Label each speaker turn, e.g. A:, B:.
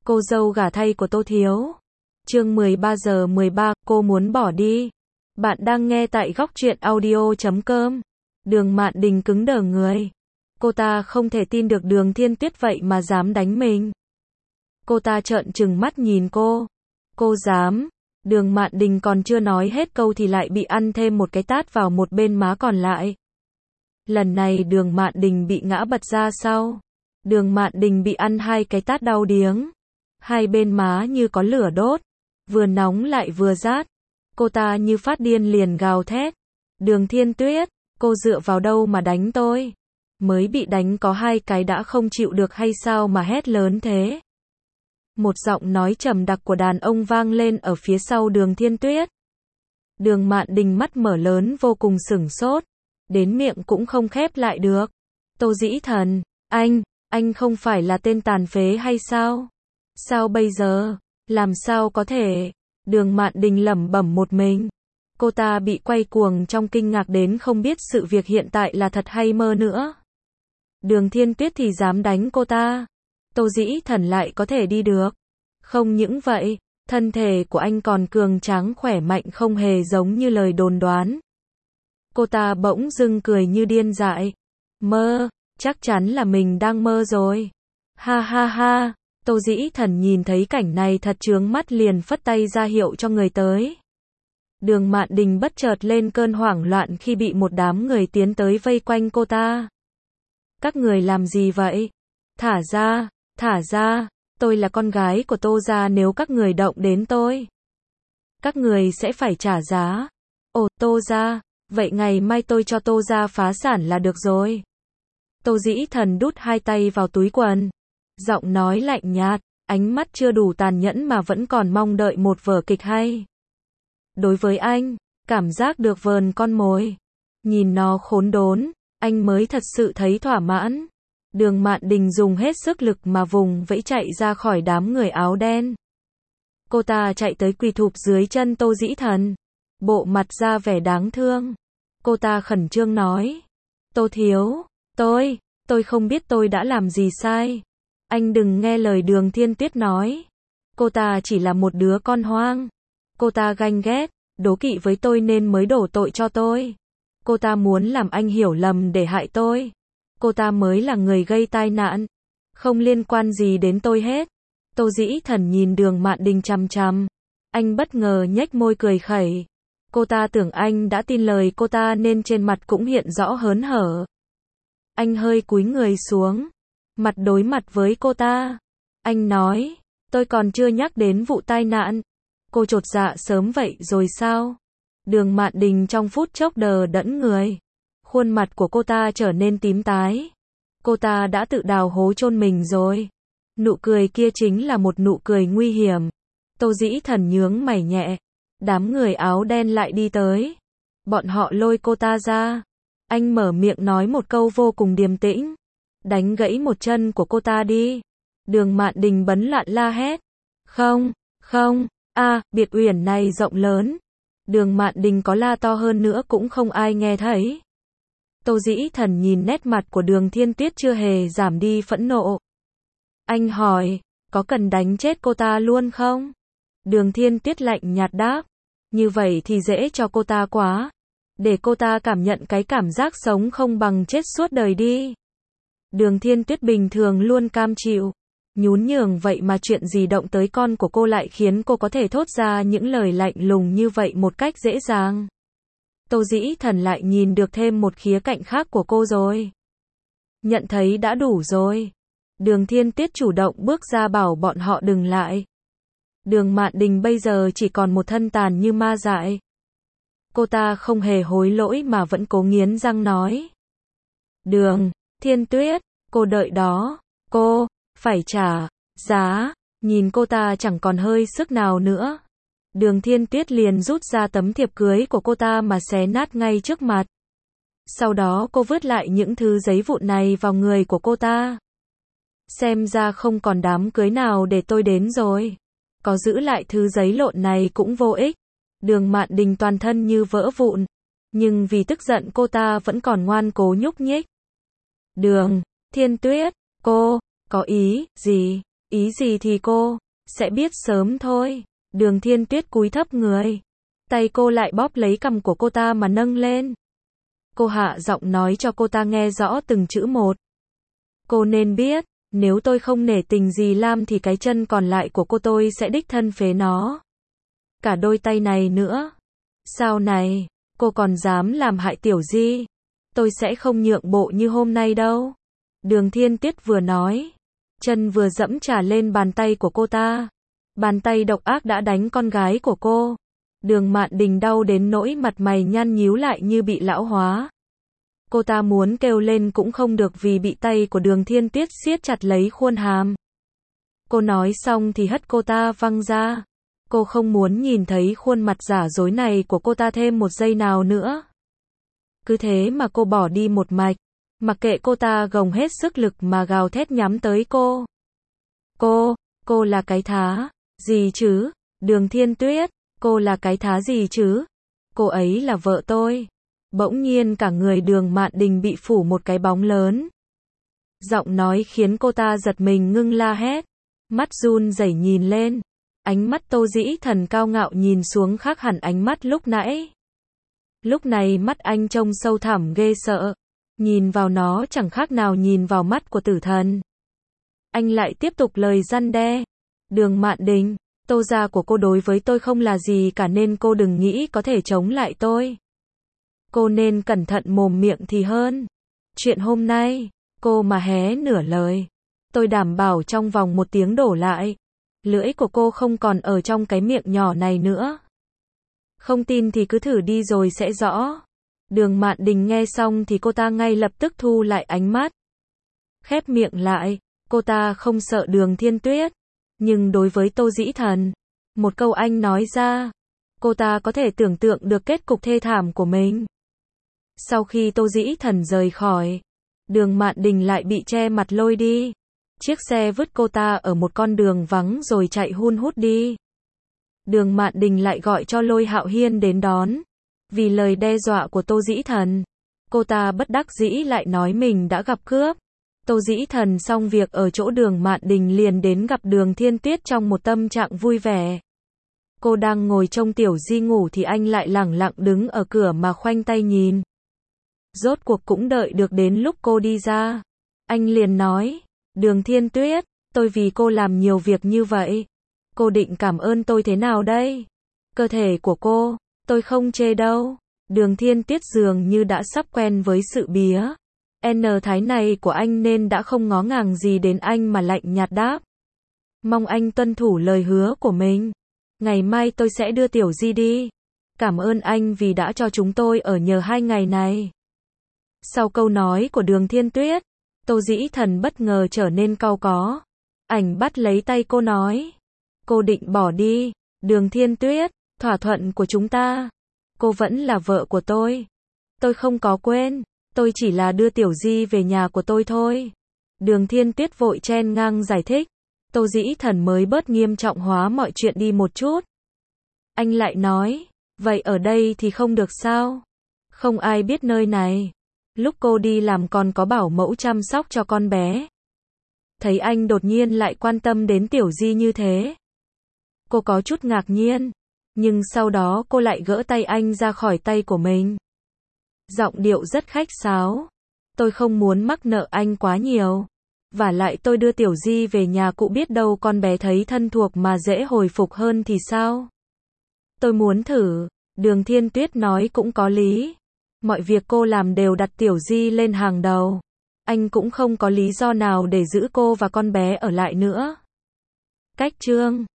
A: Cô dâu gả thay của Tô Thiếu. Chương 13:13, cô muốn bỏ đi. Bạn đang nghe tại góc truyện audio.com. Đường Mạn Đình cứng đờ người. Cô ta không thể tin được Đường Thiên Tuyết vậy mà dám đánh mình. Cô ta trợn trừng mắt nhìn cô. Cô dám. Đường Mạn Đình còn chưa nói hết câu thì lại bị ăn thêm một cái tát vào một bên má còn lại. Lần này Đường Mạn Đình bị ngã bật ra sau. Đường Mạn Đình bị ăn 2 cái tát đau điếng. Hai bên má như có lửa đốt. Vừa nóng lại vừa rát. Cô ta như phát điên liền gào thét. Đường Thiên Tuyết, cô dựa vào đâu mà đánh tôi? Mới bị đánh có 2 cái đã không chịu được hay sao mà hét lớn thế? Một giọng nói trầm đặc của đàn ông vang lên ở phía sau Đường Thiên Tuyết. Đường Mạn Đình mắt mở lớn vô cùng sửng sốt. Đến miệng cũng không khép lại được. Tô Dĩ Thần, anh không phải là tên tàn phế hay sao? Sao bây giờ? Làm sao có thể? Đường Mạn Đình lẩm bẩm một mình. Cô ta bị quay cuồng trong kinh ngạc đến không biết sự việc hiện tại là thật hay mơ nữa. Đường Thiên Tuyết thì dám đánh cô ta. Tô Dĩ Thần lại có thể đi được. Không những vậy, thân thể của anh còn cường tráng khỏe mạnh không hề giống như lời đồn đoán. Cô ta bỗng dưng cười như điên dại. Mơ, chắc chắn là mình đang mơ rồi. Ha ha ha, Tô Dĩ Thần nhìn thấy cảnh này thật chướng mắt liền phất tay ra hiệu cho người tới. Đường Mạn Đình bất chợt lên cơn hoảng loạn khi bị một đám người tiến tới vây quanh cô ta. Các người làm gì vậy? Thả ra, tôi là con gái của Tô gia, nếu các người động đến tôi, các người sẽ phải trả giá. Ồ, Tô gia, vậy ngày mai tôi cho Tô gia phá sản là được rồi. Tô Dĩ Thần đút 2 tay vào túi quần. Giọng nói lạnh nhạt, ánh mắt chưa đủ tàn nhẫn mà vẫn còn mong đợi một vở kịch hay. Đối với anh, cảm giác được vờn con mồi, nhìn nó khốn đốn, anh mới thật sự thấy thỏa mãn. Đường Mạn Đình dùng hết sức lực mà vùng vẫy chạy ra khỏi đám người áo đen. Cô ta chạy tới quỳ thụp dưới chân Tô Dĩ Thần, bộ mặt ra vẻ đáng thương. Cô ta khẩn trương nói, Tô Thiếu, tôi không biết tôi đã làm gì sai. Anh đừng nghe lời Đường Thiên Tuyết nói. Cô ta chỉ là một đứa con hoang. Cô ta ganh ghét, đố kỵ với tôi nên mới đổ tội cho tôi. Cô ta muốn làm anh hiểu lầm để hại tôi. Cô ta mới là người gây tai nạn. Không liên quan gì đến tôi hết. Tô Dĩ Thần nhìn Đường Mạn Đình chằm chằm. Anh bất ngờ nhếch môi cười khẩy. Cô ta tưởng anh đã tin lời cô ta nên trên mặt cũng hiện rõ hớn hở. Anh hơi cúi người xuống, mặt đối mặt với cô ta. Anh nói, tôi còn chưa nhắc đến vụ tai nạn. Cô chột dạ sớm vậy rồi sao? Đường Mạn Đình trong phút chốc đờ đẫn người. Khuôn mặt của cô ta trở nên tím tái. Cô ta đã tự đào hố chôn mình rồi. Nụ cười kia chính là một nụ cười nguy hiểm. Tô Dĩ Thần nhướng mày nhẹ. Đám người áo đen lại đi tới. Bọn họ lôi cô ta ra. Anh mở miệng nói một câu vô cùng điềm tĩnh. Đánh gãy một chân của cô ta đi. Đường Mạn Đình bấn loạn la hét. Không, biệt uyển này rộng lớn. Đường Mạn Đình có la to hơn nữa cũng không ai nghe thấy. Tô Dĩ Thần nhìn nét mặt của Đường Thiên Tuyết chưa hề giảm đi phẫn nộ. Anh hỏi, có cần đánh chết cô ta luôn không? Đường Thiên Tuyết lạnh nhạt đáp. Như vậy thì dễ cho cô ta quá. Để cô ta cảm nhận cái cảm giác sống không bằng chết suốt đời đi. Đường Thiên Tuyết bình thường luôn cam chịu, nhún nhường vậy mà chuyện gì động tới con của cô lại khiến cô có thể thốt ra những lời lạnh lùng như vậy một cách dễ dàng. Tô Dĩ Thần lại nhìn được thêm một khía cạnh khác của cô rồi. Nhận thấy đã đủ rồi. Đường Thiên Tuyết chủ động bước ra bảo bọn họ đừng lại. Đường Mạn Đình bây giờ chỉ còn một thân tàn như ma dại. Cô ta không hề hối lỗi mà vẫn cố nghiến răng nói. Đường Thiên Tuyết, cô đợi đó, cô phải trả giá. Nhìn cô ta chẳng còn hơi sức nào nữa. Đường Thiên Tuyết liền rút ra tấm thiệp cưới của cô ta mà xé nát ngay trước mặt. Sau đó cô vứt lại những thứ giấy vụn này vào người của cô ta. Xem ra không còn đám cưới nào để tôi đến rồi. Có giữ lại thứ giấy lộn này cũng vô ích. Đường Mạn Đình toàn thân như vỡ vụn. Nhưng vì tức giận cô ta vẫn còn ngoan cố nhúc nhích. Đường Thiên Tuyết, cô có ý gì? Ý gì thì cô sẽ biết sớm thôi. Đường Thiên Tuyết cúi thấp người. Tay cô lại bóp lấy cằm của cô ta mà nâng lên. Cô hạ giọng nói cho cô ta nghe rõ từng chữ một. Cô nên biết, nếu tôi không nể tình dì Lam thì cái chân còn lại của cô tôi sẽ đích thân phế nó. Cả đôi tay này nữa. Sau này, cô còn dám làm hại Tiểu Di. Tôi sẽ không nhượng bộ như hôm nay đâu. Đường Thiên Tuyết vừa nói, chân vừa dẫm trả lên bàn tay của cô ta. Bàn tay độc ác đã đánh con gái của cô. Đường Mạn Đình đau đến nỗi mặt mày nhăn nhíu lại như bị lão hóa. Cô ta muốn kêu lên cũng không được vì bị tay của Đường Thiên Tuyết siết chặt lấy khuôn hàm. Cô nói xong thì hất cô ta văng ra. Cô không muốn nhìn thấy khuôn mặt giả dối này của cô ta thêm một giây nào nữa. Cứ thế mà cô bỏ đi một mạch. Mặc kệ cô ta gồng hết sức lực mà gào thét nhắm tới cô. Cô là cái thá gì chứ? Đường Thiên Tuyết, cô là cái thá gì chứ? Cô ấy là vợ tôi. Bỗng nhiên cả người Đường Mạn Đình bị phủ một cái bóng lớn. Giọng nói khiến cô ta giật mình ngưng la hét. Mắt run rẩy nhìn lên. Ánh mắt Tô Dĩ Thần cao ngạo nhìn xuống khác hẳn ánh mắt lúc nãy. Lúc này mắt anh trông sâu thẳm ghê sợ. Nhìn vào nó chẳng khác nào nhìn vào mắt của tử thần. Anh lại tiếp tục lời răn đe. Đường Mạn Đình, Tô gia của cô đối với tôi không là gì cả nên cô đừng nghĩ có thể chống lại tôi. Cô nên cẩn thận mồm miệng thì hơn. Chuyện hôm nay, cô mà hé nửa lời, tôi đảm bảo trong vòng 1 tiếng đổ lại. Lưỡi của cô không còn ở trong cái miệng nhỏ này nữa. Không tin thì cứ thử đi rồi sẽ rõ. Đường Mạn Đình nghe xong thì cô ta ngay lập tức thu lại ánh mắt. Khép miệng lại, cô ta không sợ Đường Thiên Tuyết. Nhưng đối với Tô Dĩ Thần, một câu anh nói ra, cô ta có thể tưởng tượng được kết cục thê thảm của mình. Sau khi Tô Dĩ Thần rời khỏi, Đường Mạn Đình lại bị che mặt lôi đi. Chiếc xe vứt cô ta ở một con đường vắng rồi chạy hun hút đi. Đường Mạn Đình lại gọi cho Lôi Hạo Hiên đến đón. Vì lời đe dọa của Tô Dĩ Thần, cô ta bất đắc dĩ lại nói mình đã gặp cướp. Tô Dĩ Thần xong việc ở chỗ Đường Mạn Đình liền đến gặp Đường Thiên Tuyết trong một tâm trạng vui vẻ. Cô đang ngồi trông Tiểu Di ngủ thì anh lại lẳng lặng đứng ở cửa mà khoanh tay nhìn. Rốt cuộc cũng đợi được đến lúc cô đi ra. Anh liền nói, Đường Thiên Tuyết, tôi vì cô làm nhiều việc như vậy. Cô định cảm ơn tôi thế nào đây? Cơ thể của cô, tôi không chê đâu. Đường Thiên Tuyết dường như đã sắp quen với sự bía thái này của anh nên đã không ngó ngàng gì đến anh mà lạnh nhạt đáp. Mong anh tuân thủ lời hứa của mình. Ngày mai tôi sẽ đưa Tiểu Di đi. Cảm ơn anh vì đã cho chúng tôi ở nhờ 2 ngày này. Sau câu nói của Đường Thiên Tuyết, Tô Dĩ Thần bất ngờ trở nên cau có. Anh bắt lấy tay cô nói. Cô định bỏ đi, Đường Thiên Tuyết, thỏa thuận của chúng ta. Cô vẫn là vợ của tôi. Tôi không có quên, tôi chỉ là đưa Tiểu Di về nhà của tôi thôi. Đường Thiên Tuyết vội chen ngang giải thích. Tô Dĩ Thần mới bớt nghiêm trọng hóa mọi chuyện đi một chút. Anh lại nói, vậy ở đây thì không được sao? Không ai biết nơi này. Lúc cô đi làm còn có bảo mẫu chăm sóc cho con bé. Thấy anh đột nhiên lại quan tâm đến Tiểu Di như thế. Cô có chút ngạc nhiên. Nhưng sau đó cô lại gỡ tay anh ra khỏi tay của mình. Giọng điệu rất khách sáo. Tôi không muốn mắc nợ anh quá nhiều. Vả lại tôi đưa Tiểu Di về nhà cụ biết đâu con bé thấy thân thuộc mà dễ hồi phục hơn thì sao? Tôi muốn thử. Đường Thiên Tuyết nói cũng có lý. Mọi việc cô làm đều đặt Tiểu Di lên hàng đầu. Anh cũng không có lý do nào để giữ cô và con bé ở lại nữa. Cách chương